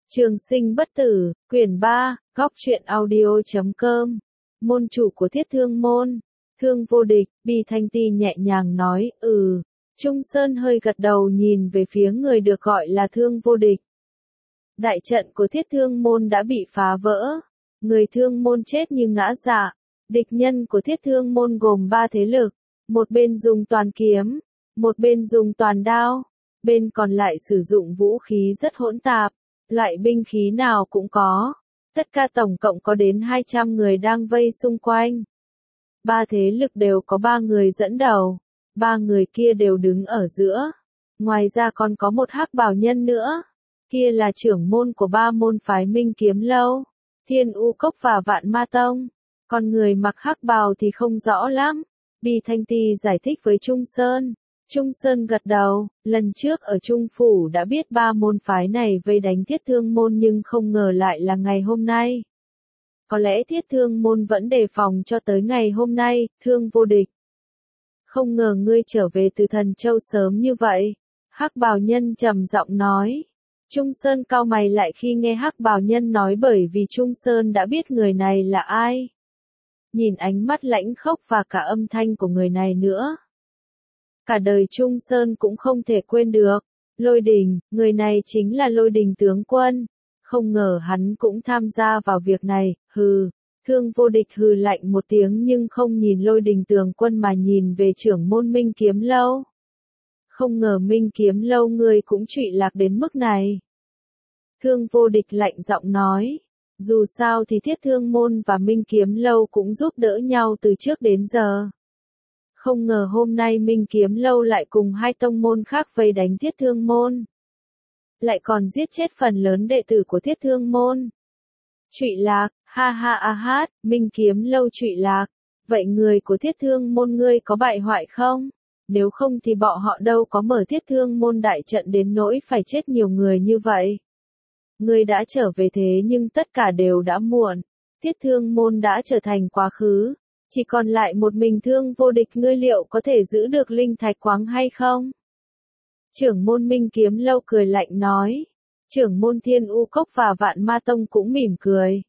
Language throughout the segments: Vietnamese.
Trường sinh bất tử, quyển 3, góc truyện audio.com. Môn chủ của Thiết Thương môn, Thương Vô Địch, Bi Thanh Ti nhẹ nhàng nói, Trung Sơn hơi gật đầu nhìn về phía người được gọi là Thương Vô Địch. Đại trận của Thiết Thương môn đã bị phá vỡ, người Thương môn chết như ngã dạ. Địch nhân của Thiết Thương môn gồm 3 thế lực, một bên dùng toàn kiếm, một bên dùng toàn đao, bên còn lại sử dụng vũ khí rất hỗn tạp, loại binh khí nào cũng có. Tất cả tổng cộng có đến 200 người đang vây xung quanh. 3 thế lực đều có 3 người dẫn đầu, 3 người kia đều đứng ở giữa. Ngoài ra còn có một hắc bào nhân nữa, kia là trưởng môn của 3 môn phái Minh Kiếm Lâu, Thiên U Cốc và Vạn Ma Tông. Còn người mặc hắc bào thì không rõ lắm. Bi Thanh Ti giải thích với Trung Sơn. Trung Sơn gật đầu, lần trước ở Trung Phủ đã biết 3 môn phái này vây đánh Thiết Thương môn nhưng không ngờ lại là ngày hôm nay. Có lẽ Thiết Thương môn vẫn đề phòng cho tới ngày hôm nay, Thương Vô Địch. Không ngờ ngươi trở về từ Thần Châu sớm như vậy. Hắc bào nhân trầm giọng nói. Trung Sơn cau mày lại khi nghe hắc bào nhân nói bởi vì Trung Sơn đã biết người này là ai. Nhìn ánh mắt lãnh khốc và cả âm thanh của người này nữa. Cả đời Trung Sơn cũng không thể quên được. Lôi Đình, người này chính là Lôi Đình tướng quân. Không ngờ hắn cũng tham gia vào việc này, hừ. Thương Vô Địch hừ lạnh một tiếng nhưng không nhìn Lôi Đình tướng quân mà nhìn về trưởng môn Minh Kiếm Lâu. Không ngờ Minh Kiếm Lâu ngươi cũng trụy lạc đến mức này. Thương Vô Địch lạnh giọng nói. Dù sao thì Thiết Thương môn và Minh Kiếm Lâu cũng giúp đỡ nhau từ trước đến giờ. Không ngờ hôm nay Minh Kiếm Lâu lại cùng 2 tông môn khác vây đánh Thiết Thương môn. Lại còn giết chết phần lớn đệ tử của Thiết Thương môn. Trụy lạc, ha ha a hát, Minh Kiếm Lâu trụy lạc. Vậy người của Thiết Thương môn ngươi có bại hoại không? Nếu không thì bọn họ đâu có mở Thiết Thương môn đại trận đến nỗi phải chết nhiều người như vậy. Ngươi đã trở về thế nhưng tất cả đều đã muộn. Thiết Thương môn đã trở thành quá khứ. Chỉ còn lại một mình Thương Vô Địch, ngươi liệu có thể giữ được linh thạch khoáng hay không? Trưởng môn Minh Kiếm Lâu cười lạnh nói. Trưởng môn Thiên U Cốc và Vạn Ma Tông cũng mỉm cười.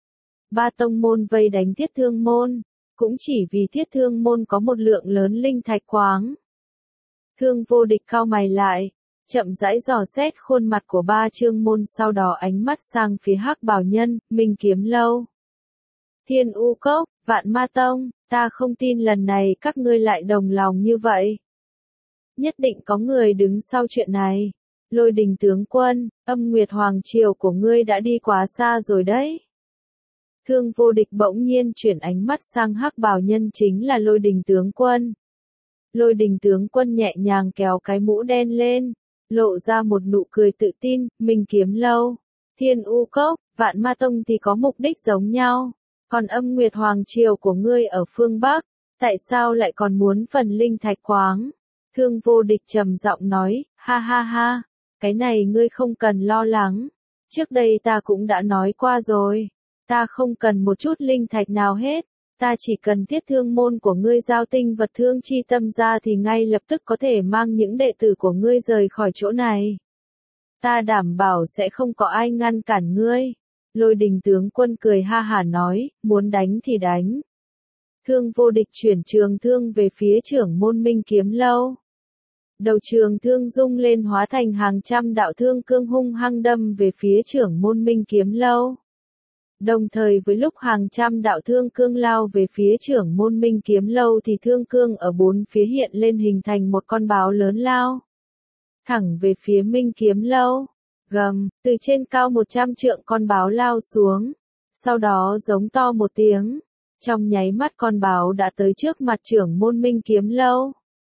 3 tông môn vây đánh Thiết Thương môn, cũng chỉ vì Thiết Thương môn có một lượng lớn linh thạch khoáng. Thương Vô Địch cau mày lại, chậm rãi dò xét khuôn mặt của 3 chương môn, sau đó ánh mắt sang phía hắc bào nhân, Minh Kiếm Lâu. Thiên U Cốc, Vạn Ma Tông, ta không tin lần này các ngươi lại đồng lòng như vậy. Nhất định có người đứng sau chuyện này. Lôi Đình tướng quân, Âm Nguyệt Hoàng Triều của ngươi đã đi quá xa rồi đấy. Thương Vô Địch bỗng nhiên chuyển ánh mắt sang hắc bào nhân, chính là Lôi Đình tướng quân. Lôi Đình tướng quân nhẹ nhàng kéo cái mũ đen lên, lộ ra một nụ cười tự tin. Minh Kiếm Lâu, Thiên U Cốc, Vạn Ma Tông thì có mục đích giống nhau. Còn Âm Nguyệt Hoàng Triều của ngươi ở phương Bắc, tại sao lại còn muốn phần linh thạch khoáng? Thương Vô Địch trầm giọng nói, ha ha ha, cái này ngươi không cần lo lắng. Trước đây ta cũng đã nói qua rồi, ta không cần một chút linh thạch nào hết, ta chỉ cần Thiết Thương môn của ngươi giao tinh vật thương chi tâm ra thì ngay lập tức có thể mang những đệ tử của ngươi rời khỏi chỗ này. Ta đảm bảo sẽ không có ai ngăn cản ngươi. Lôi Đình tướng quân cười ha hả nói, muốn đánh thì đánh. Thương Vô Địch chuyển trường thương về phía trưởng môn Minh Kiếm Lâu. Đầu trường thương rung lên hóa thành hàng trăm đạo thương cương hung hăng đâm về phía trưởng môn Minh Kiếm Lâu. Đồng thời với lúc hàng trăm đạo thương cương lao về phía trưởng môn Minh Kiếm Lâu thì thương cương ở 4 phía hiện lên hình thành một con báo lớn lao. Thẳng về phía Minh Kiếm Lâu. Gầm, từ trên cao 100 trượng con báo lao xuống. Sau đó giống to một tiếng. Trong nháy mắt con báo đã tới trước mặt trưởng môn Minh Kiếm Lâu.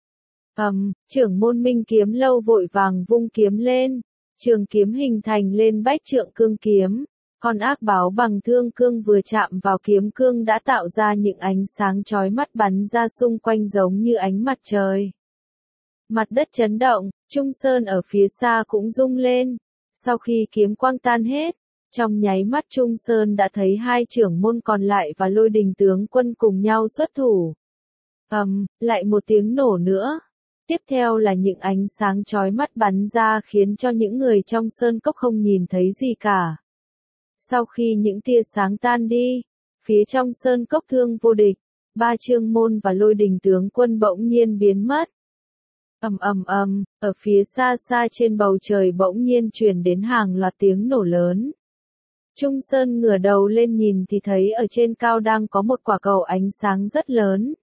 Trưởng môn Minh Kiếm Lâu vội vàng vung kiếm lên. Trường kiếm hình thành lên bách trượng cương kiếm. Con ác báo bằng thương cương vừa chạm vào kiếm cương đã tạo ra những ánh sáng chói mắt bắn ra xung quanh giống như ánh mặt trời. Mặt đất chấn động, Trung Sơn ở phía xa cũng rung lên. Sau khi kiếm quang tan hết, trong nháy mắt Trung Sơn đã thấy 2 trưởng môn còn lại và Lôi Đình tướng quân cùng nhau xuất thủ. Lại một tiếng nổ nữa. Tiếp theo là những ánh sáng chói mắt bắn ra khiến cho những người trong sơn cốc không nhìn thấy gì cả. Sau khi những tia sáng tan đi, phía trong sơn cốc Thương Vô Địch, Ba Chương Môn và Lôi Đình tướng quân bỗng nhiên biến mất. Ầm ầm ầm, ở phía xa xa trên bầu trời bỗng nhiên truyền đến hàng loạt tiếng nổ lớn. Trung Sơn ngửa đầu lên nhìn thì thấy ở trên cao đang có một quả cầu ánh sáng rất lớn.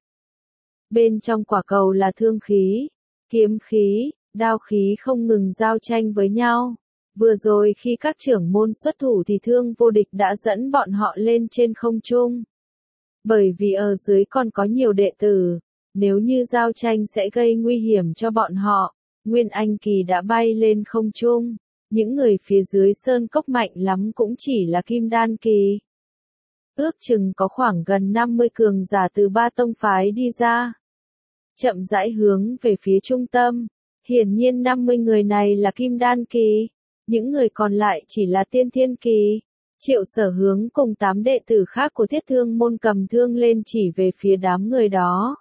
Bên trong quả cầu là thương khí, kiếm khí, đao khí không ngừng giao tranh với nhau. Vừa rồi khi các trưởng môn xuất thủ thì Thương Vô Địch đã dẫn bọn họ lên trên không trung. Bởi vì ở dưới còn có nhiều đệ tử, nếu như giao tranh sẽ gây nguy hiểm cho bọn họ, Nguyên Anh Kỳ đã bay lên không trung. Những người phía dưới sơn cốc mạnh lắm cũng chỉ là Kim Đan Kỳ. Ước chừng có khoảng gần 50 cường giả từ ba tông phái đi ra. Chậm rãi hướng về phía trung tâm. Hiển nhiên 50 người này là Kim Đan Kỳ. Những người còn lại chỉ là Tiên Thiên Kỳ. Triệu Sở Hướng cùng 8 đệ tử khác của Thiết Thương môn cầm thương lên chỉ về phía đám người đó.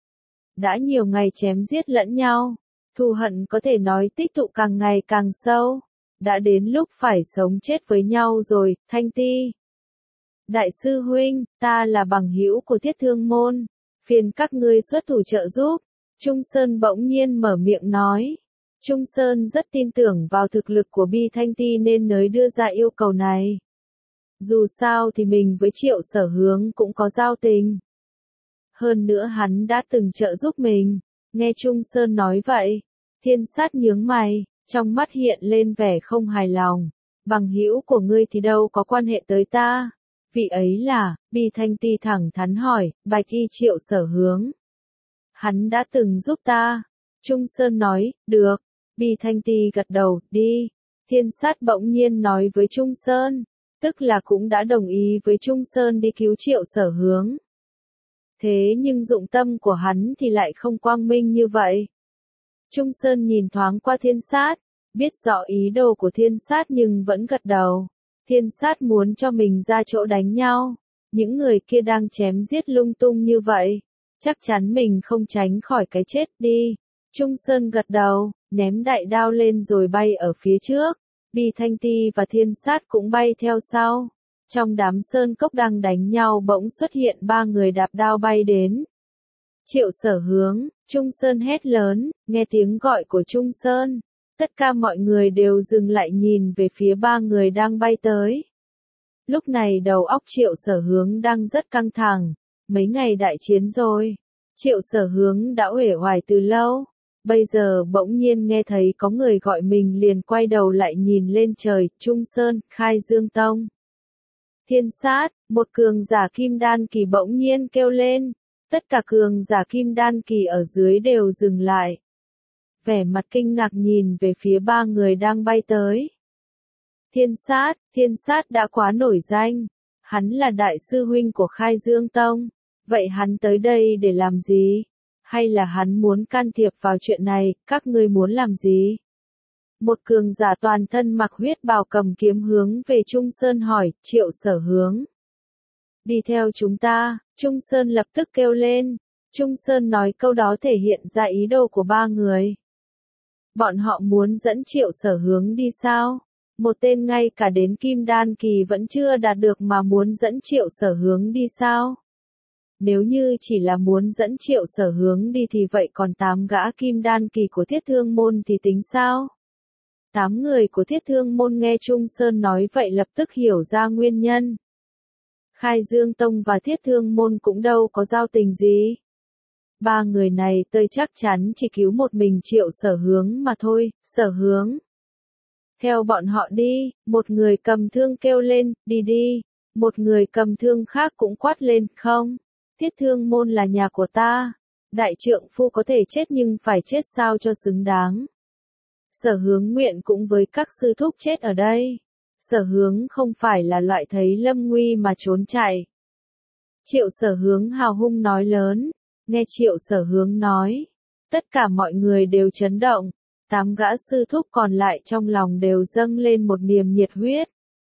Đã nhiều ngày chém giết lẫn nhau. Thù hận có thể nói tích tụ càng ngày càng sâu. Đã đến lúc phải sống chết với nhau rồi, Thanh Ti. Đại sư huynh, ta là bằng hữu của Thiết Thương môn, phiền các ngươi xuất thủ trợ giúp. Trung Sơn bỗng nhiên mở miệng nói. Trung Sơn rất tin tưởng vào thực lực của Bi Thanh Ti nên mới đưa ra yêu cầu này. Dù sao thì mình với Triệu Sở Hướng cũng có giao tình. Hơn nữa hắn đã từng trợ giúp mình. Nghe Trung Sơn nói vậy, Thiên Sát nhướng mày. Trong mắt hiện lên vẻ không hài lòng. Bằng hữu của ngươi thì đâu có quan hệ tới ta. Vị ấy là, Bi Thanh Ti thẳng thắn hỏi, Bạch Y Triệu Sở Hướng. Hắn đã từng giúp ta. Trung Sơn nói, được. Bi Thanh Ti gật đầu, đi. Thiên Sát bỗng nhiên nói với Trung Sơn. Tức là cũng đã đồng ý với Trung Sơn đi cứu Triệu Sở Hướng. Thế nhưng dụng tâm của hắn thì lại không quang minh như vậy. Trung Sơn nhìn thoáng qua Thiên Sát, biết rõ ý đồ của Thiên Sát nhưng vẫn gật đầu. Thiên Sát muốn cho mình ra chỗ đánh nhau. Những người kia đang chém giết lung tung như vậy. Chắc chắn mình không tránh khỏi cái chết đi. Trung Sơn gật đầu, ném đại đao lên rồi bay ở phía trước. Bi Thanh Ti và Thiên Sát cũng bay theo sau. Trong đám sơn cốc đang đánh nhau bỗng xuất hiện 3 người đạp đao bay đến. Triệu Sở Hướng, Trung Sơn hét lớn, nghe tiếng gọi của Trung Sơn. Tất cả mọi người đều dừng lại nhìn về phía 3 người đang bay tới. Lúc này đầu óc Triệu Sở Hướng đang rất căng thẳng. Mấy ngày đại chiến rồi. Triệu Sở Hướng đã uể oải từ lâu. Bây giờ bỗng nhiên nghe thấy có người gọi mình liền quay đầu lại nhìn lên trời, Trung Sơn, Khai Dương Tông. Thiên Sát, một cường giả Kim Đan Kỳ bỗng nhiên kêu lên. Tất cả cường giả Kim Đan Kỳ ở dưới đều dừng lại. Vẻ mặt kinh ngạc nhìn về phía 3 người đang bay tới. Thiên Sát đã quá nổi danh. Hắn là đại sư huynh của Khai Dương Tông. Vậy hắn tới đây để làm gì? Hay là hắn muốn can thiệp vào chuyện này, các ngươi muốn làm gì? Một cường giả toàn thân mặc huyết bào cầm kiếm hướng về Trung Sơn hỏi, Triệu Sở Hướng. Đi theo chúng ta, Trung Sơn lập tức kêu lên. Trung Sơn nói câu đó thể hiện ra ý đồ của 3 người. Bọn họ muốn dẫn Triệu Sở Hướng đi sao? Một tên ngay cả đến Kim Đan Kỳ vẫn chưa đạt được mà muốn dẫn Triệu Sở Hướng đi sao? Nếu như chỉ là muốn dẫn Triệu Sở Hướng đi thì vậy còn 8 gã Kim Đan Kỳ của Thiết Thương môn thì tính sao? 8 người của Thiết Thương môn nghe Trung Sơn nói vậy lập tức hiểu ra nguyên nhân. Khai Dương Tông và Thiết Thương môn cũng đâu có giao tình gì. 3 người này tôi chắc chắn chỉ cứu một mình Triệu Sở Hướng mà thôi. Sở Hướng, theo bọn họ đi. Một người cầm thương kêu lên, đi đi. Một người cầm thương khác cũng quát lên, không. Thiết Thương môn là nhà của ta. Đại trượng phu có thể chết nhưng phải chết sao cho xứng đáng. Sở Hướng nguyện cũng với các sư thúc chết ở đây. Sở Hướng không phải là loại thấy lâm nguy mà trốn chạy. Triệu Sở Hướng hào hung nói lớn. Nghe Triệu Sở Hướng nói, tất cả mọi người đều chấn động. 8 gã sư thúc còn lại trong lòng đều dâng lên một niềm nhiệt huyết.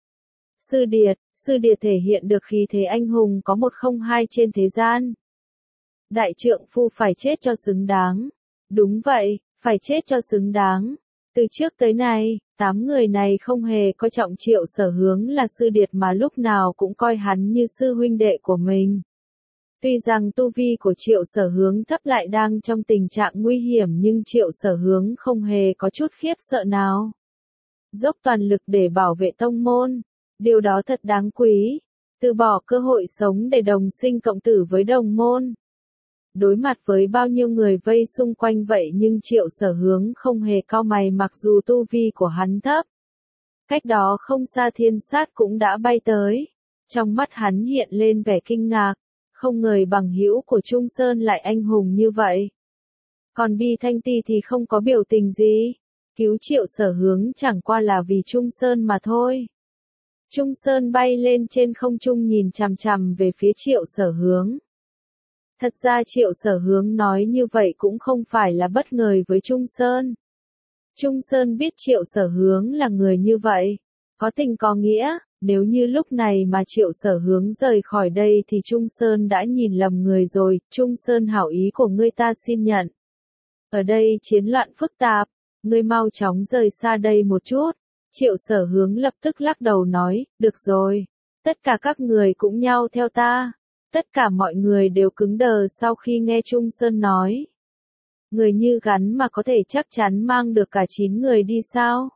Sư Điệt thể hiện được khí thế anh hùng có 102 trên thế gian. Đại trượng phu phải chết cho xứng đáng. Đúng vậy, phải chết cho xứng đáng. Từ trước tới nay, 8 người này không hề coi trọng Triệu Sở Hướng là sư điệt mà lúc nào cũng coi hắn như sư huynh đệ của mình. Tuy rằng tu vi của Triệu Sở Hướng thấp lại đang trong tình trạng nguy hiểm nhưng Triệu Sở Hướng không hề có chút khiếp sợ nào. Dốc toàn lực để bảo vệ tông môn, điều đó thật đáng quý, từ bỏ cơ hội sống để đồng sinh cộng tử với đồng môn. Đối mặt với bao nhiêu người vây xung quanh vậy nhưng Triệu Sở Hướng không hề cau mày mặc dù tu vi của hắn thấp. Cách đó không xa Thiên Sát cũng đã bay tới. Trong mắt hắn hiện lên vẻ kinh ngạc, không ngờ bằng hữu của Trung Sơn lại anh hùng như vậy. Còn Bi Thanh Ti thì không có biểu tình gì, cứu Triệu Sở Hướng chẳng qua là vì Trung Sơn mà thôi. Trung Sơn bay lên trên không trung nhìn chằm chằm về phía Triệu Sở Hướng. Thật ra Triệu Sở Hướng nói như vậy cũng không phải là bất ngờ với Trung Sơn. Trung Sơn biết Triệu Sở Hướng là người như vậy, có tình có nghĩa, nếu như lúc này mà Triệu Sở Hướng rời khỏi đây thì Trung Sơn đã nhìn lầm người rồi, Trung Sơn hảo ý của ngươi ta xin nhận. Ở đây chiến loạn phức tạp, ngươi mau chóng rời xa đây một chút. Triệu Sở Hướng lập tức lắc đầu nói, được rồi, tất cả các người cũng nhau theo ta. Tất cả mọi người đều cứng đờ sau khi nghe Trung Sơn nói. Người như gắn mà có thể chắc chắn mang được cả 9 người đi sao?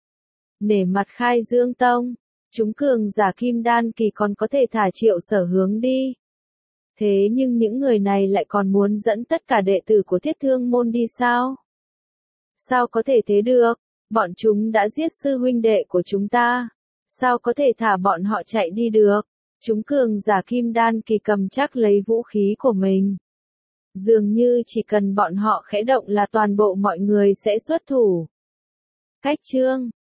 Nể mặt Khai Dương Tông, chúng cường giả kim đan kỳ còn có thể thả Triệu Sở Hướng đi. Thế nhưng những người này lại còn muốn dẫn tất cả đệ tử của Thiết Thương môn đi sao? Sao có thể thế được? Bọn chúng đã giết sư huynh đệ của chúng ta. Sao có thể thả bọn họ chạy đi được? Chúng cường giả kim đan kỳ cầm chắc lấy vũ khí của mình. Dường như chỉ cần bọn họ khẽ động là toàn bộ mọi người sẽ xuất thủ. Cách chương